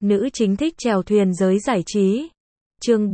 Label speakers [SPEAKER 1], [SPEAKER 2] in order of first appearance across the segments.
[SPEAKER 1] Nữ chính thích chèo thuyền giới giải trí. Chương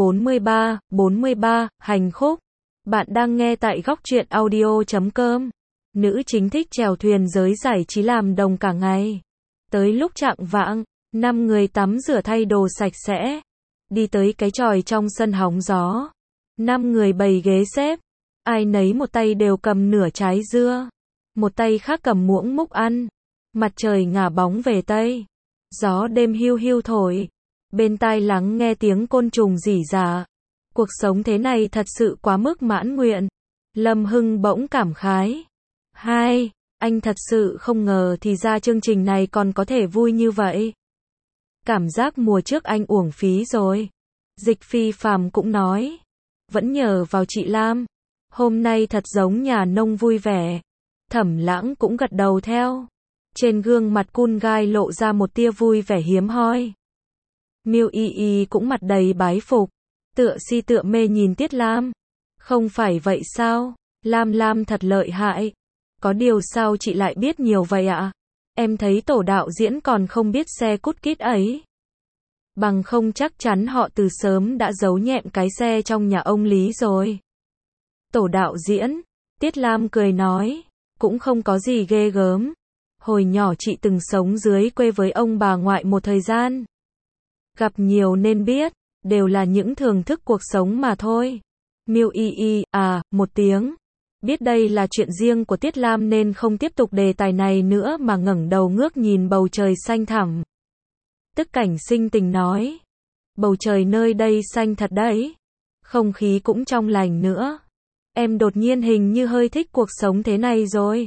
[SPEAKER 1] 43, hành khúc. Bạn đang nghe tại góc truyện audio.com. Nữ chính thích chèo thuyền giới giải trí làm đồng cả ngày. Tới lúc chạng vạng, 5 người tắm rửa thay đồ sạch sẽ. Đi tới cái chòi trong sân hóng gió. 5 người bày ghế xếp. Ai nấy một tay đều cầm nửa trái dưa. Một tay khác cầm muỗng múc ăn. Mặt trời ngả bóng về tây. Gió đêm hiu hiu thổi. Bên tai lắng nghe tiếng côn trùng rỉ rả. Cuộc sống thế này thật sự quá mức mãn nguyện. Lâm Hưng bỗng cảm khái. Anh thật sự không ngờ thì ra chương trình này còn có thể vui như vậy. Cảm giác mùa trước anh uổng phí rồi. Dịch Phi Phàm cũng nói. Vẫn nhờ vào chị Lam. Hôm nay thật giống nhà nông vui vẻ. Thẩm Lãng cũng gật đầu theo. Trên gương mặt Cun Gai lộ ra một tia vui vẻ hiếm hoi. Miêu Y Y cũng mặt đầy bái phục. Tựa si tựa mê nhìn Tiết Lam. Không phải vậy sao? Lam thật lợi hại. Có điều sao chị lại biết nhiều vậy ạ? Em thấy tổ đạo diễn còn không biết xe cút kít ấy. Bằng không chắc chắn họ từ sớm đã giấu nhẹm cái xe trong nhà ông Lý rồi. Tổ đạo diễn, Tiết Lam cười nói, cũng không có gì ghê gớm. Hồi nhỏ chị từng sống dưới quê với ông bà ngoại một thời gian. Gặp nhiều nên biết, đều là những thưởng thức cuộc sống mà thôi. Miêu Y Y, một tiếng. Biết đây là chuyện riêng của Tiết Lam nên không tiếp tục đề tài này nữa mà ngẩng đầu ngước nhìn bầu trời xanh thẳm. Tức Cảnh Sinh Tình nói. Bầu trời nơi đây xanh thật đấy. Không khí cũng trong lành nữa. Em đột nhiên hình như hơi thích cuộc sống thế này rồi.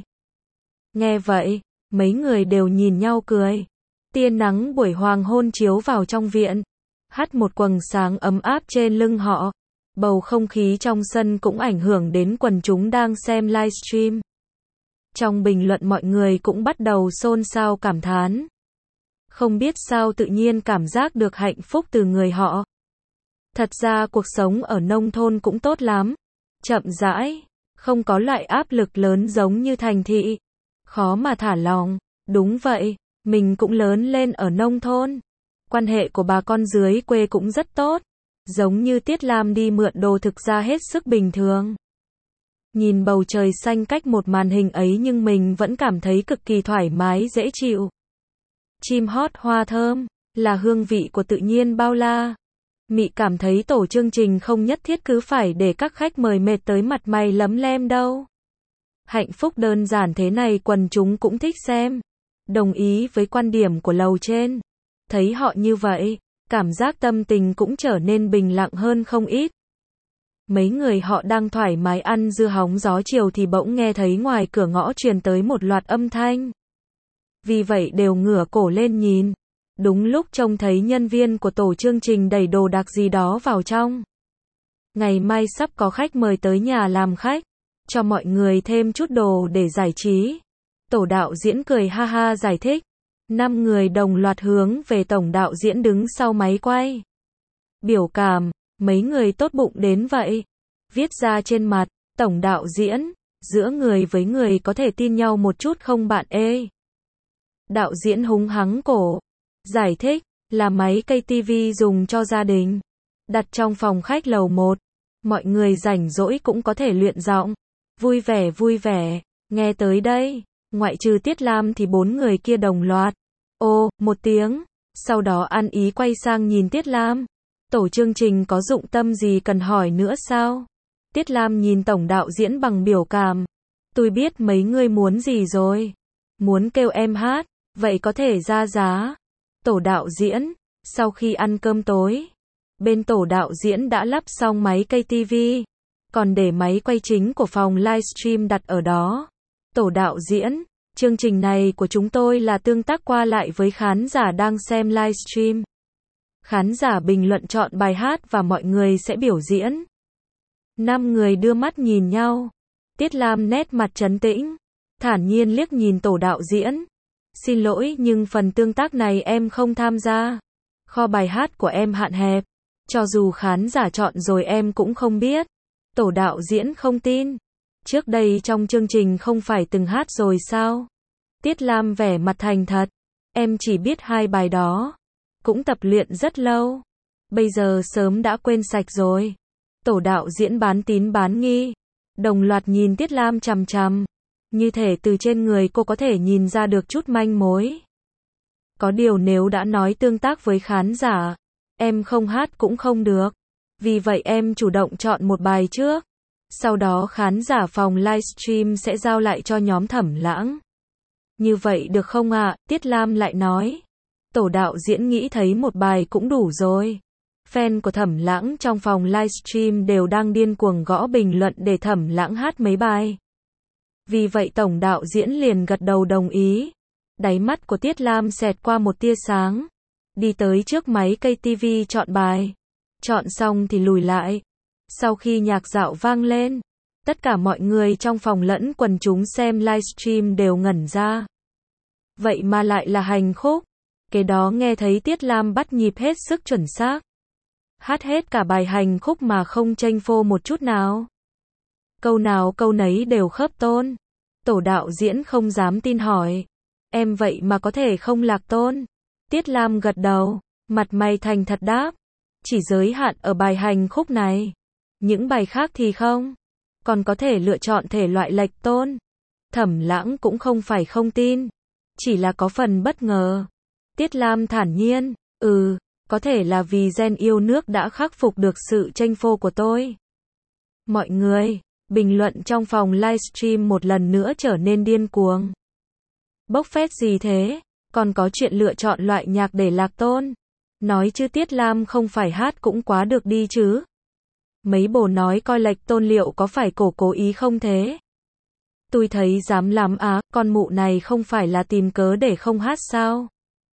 [SPEAKER 1] Nghe vậy, mấy người đều nhìn nhau cười. Tia nắng buổi hoàng hôn chiếu vào trong viện. Hắt một quầng sáng ấm áp trên lưng họ. Bầu không khí trong sân cũng ảnh hưởng đến quần chúng đang xem livestream. Trong bình luận mọi người cũng bắt đầu xôn xao cảm thán. Không biết sao tự nhiên cảm giác được hạnh phúc từ người họ. Thật ra cuộc sống ở nông thôn cũng tốt lắm. Chậm rãi, không có loại áp lực lớn giống như thành thị. Khó mà thả lòng. Đúng vậy, mình cũng lớn lên ở nông thôn. Quan hệ của bà con dưới quê cũng rất tốt. Giống như Tiết Lam đi mượn đồ thực ra hết sức bình thường. Nhìn bầu trời xanh cách một màn hình ấy nhưng mình vẫn cảm thấy cực kỳ thoải mái dễ chịu. Chim hót hoa thơm, là hương vị của tự nhiên bao la. Mị cảm thấy tổ chương trình không nhất thiết cứ phải để các khách mời mệt tới mặt mày lấm lem đâu. Hạnh phúc đơn giản thế này quần chúng cũng thích xem. Đồng ý với quan điểm của lầu trên. Thấy họ như vậy, cảm giác tâm tình cũng trở nên bình lặng hơn không ít. Mấy người họ đang thoải mái ăn dưa hóng gió chiều thì bỗng nghe thấy ngoài cửa ngõ truyền tới một loạt âm thanh. Vì vậy đều ngửa cổ lên nhìn. Đúng lúc trông thấy nhân viên của tổ chương trình đẩy đồ đạc gì đó vào trong. Ngày mai sắp có khách mời tới nhà làm khách. Cho mọi người thêm chút đồ để giải trí. Tổ đạo diễn cười ha ha giải thích. 5 người đồng loạt hướng về tổng đạo diễn đứng sau máy quay. Biểu cảm, mấy người tốt bụng đến vậy. Viết ra trên mặt, tổng đạo diễn, giữa người với người có thể tin nhau một chút không bạn ê. Đạo diễn húng hắng cổ. Giải thích, là máy cây tivi dùng cho gia đình. Đặt trong phòng khách lầu 1. Mọi người rảnh rỗi cũng có thể luyện giọng. Vui vẻ, nghe tới đây. Ngoại trừ Tiết Lam thì 4 người kia đồng loạt. Một tiếng. Sau đó ăn ý quay sang nhìn Tiết Lam. Tổ chương trình có dụng tâm gì cần hỏi nữa sao? Tiết Lam nhìn tổng đạo diễn bằng biểu cảm. Tôi biết mấy ngươi muốn gì rồi. Muốn kêu em hát, vậy có thể ra giá. Tổ đạo diễn, sau khi ăn cơm tối, bên tổ đạo diễn đã lắp xong máy cây tivi. Còn để máy quay chính của phòng livestream đặt ở đó. Tổ đạo diễn, chương trình này của chúng tôi là tương tác qua lại với khán giả đang xem livestream. Khán giả bình luận chọn bài hát và mọi người sẽ biểu diễn. 5 người đưa mắt nhìn nhau. Tiết Lam nét mặt trấn tĩnh, thản nhiên liếc nhìn tổ đạo diễn. Xin lỗi nhưng phần tương tác này em không tham gia. Kho bài hát của em hạn hẹp. Cho dù khán giả chọn rồi em cũng không biết. Tổ đạo diễn không tin. Trước đây trong chương trình không phải từng hát rồi sao? Tiết Lam vẻ mặt thành thật. Em chỉ biết 2 bài đó. cũng tập luyện rất lâu. Bây giờ sớm đã quên sạch rồi. Tổ đạo diễn bán tín bán nghi. Đồng loạt nhìn Tiết Lam chằm chằm. Như thể từ trên người cô có thể nhìn ra được chút manh mối. Có điều nếu đã nói tương tác với khán giả, em không hát cũng không được. Vì vậy em chủ động chọn một bài trước. Sau đó khán giả phòng livestream sẽ giao lại cho nhóm Thẩm Lãng. Như vậy được không ạ? Tiết Lam lại nói. Tổ đạo diễn nghĩ thấy một bài cũng đủ rồi. Fan của Thẩm Lãng trong phòng livestream đều đang điên cuồng gõ bình luận để Thẩm Lãng hát mấy bài. Vì vậy tổng đạo diễn liền gật đầu đồng ý. Đáy mắt của Tiết Lam xẹt qua một tia sáng. Đi tới trước máy cây TV chọn bài. Chọn xong thì lùi lại. Sau khi nhạc dạo vang lên, tất cả mọi người trong phòng lẫn quần chúng xem livestream đều ngẩn ra. Vậy mà lại là Hành Khúc. Kế đó nghe thấy Tiết Lam bắt nhịp hết sức chuẩn xác. Hát hết cả bài Hành Khúc mà không chênh phô một chút nào. Câu nào câu nấy đều khớp tôn. Tổ đạo diễn không dám tin hỏi. Em vậy mà có thể không lạc tôn? Tiết Lam gật đầu, mặt mày thành thật đáp. Chỉ giới hạn ở bài Hành Khúc này. Những bài khác thì không. Còn có thể lựa chọn thể loại lệch tôn. Thẩm Lãng cũng không phải không tin. Chỉ là có phần bất ngờ. Tiết Lam thản nhiên. Có thể là vì gen yêu nước đã khắc phục được sự chênh phô của tôi. Mọi người, bình luận trong phòng livestream một lần nữa trở nên điên cuồng. Bốc phét gì thế? Còn có chuyện lựa chọn loại nhạc để lạc tôn. Nói chứ Tiết Lam không phải hát cũng quá được đi chứ. Mấy bồ nói coi lệch tôn liệu có phải cổ cố ý không thế? Tôi thấy dám lắm á, con mụ này không phải là tìm cớ để không hát sao?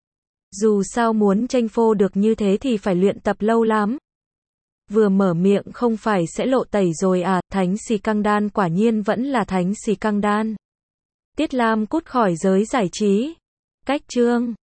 [SPEAKER 1] Dù sao muốn chênh phô được như thế thì phải luyện tập lâu lắm. Vừa mở miệng không phải sẽ lộ tẩy rồi à, Thánh Xì Căng Đan quả nhiên vẫn là Thánh Xì Căng Đan. Tiết Lam cút khỏi giới giải trí. Cách chương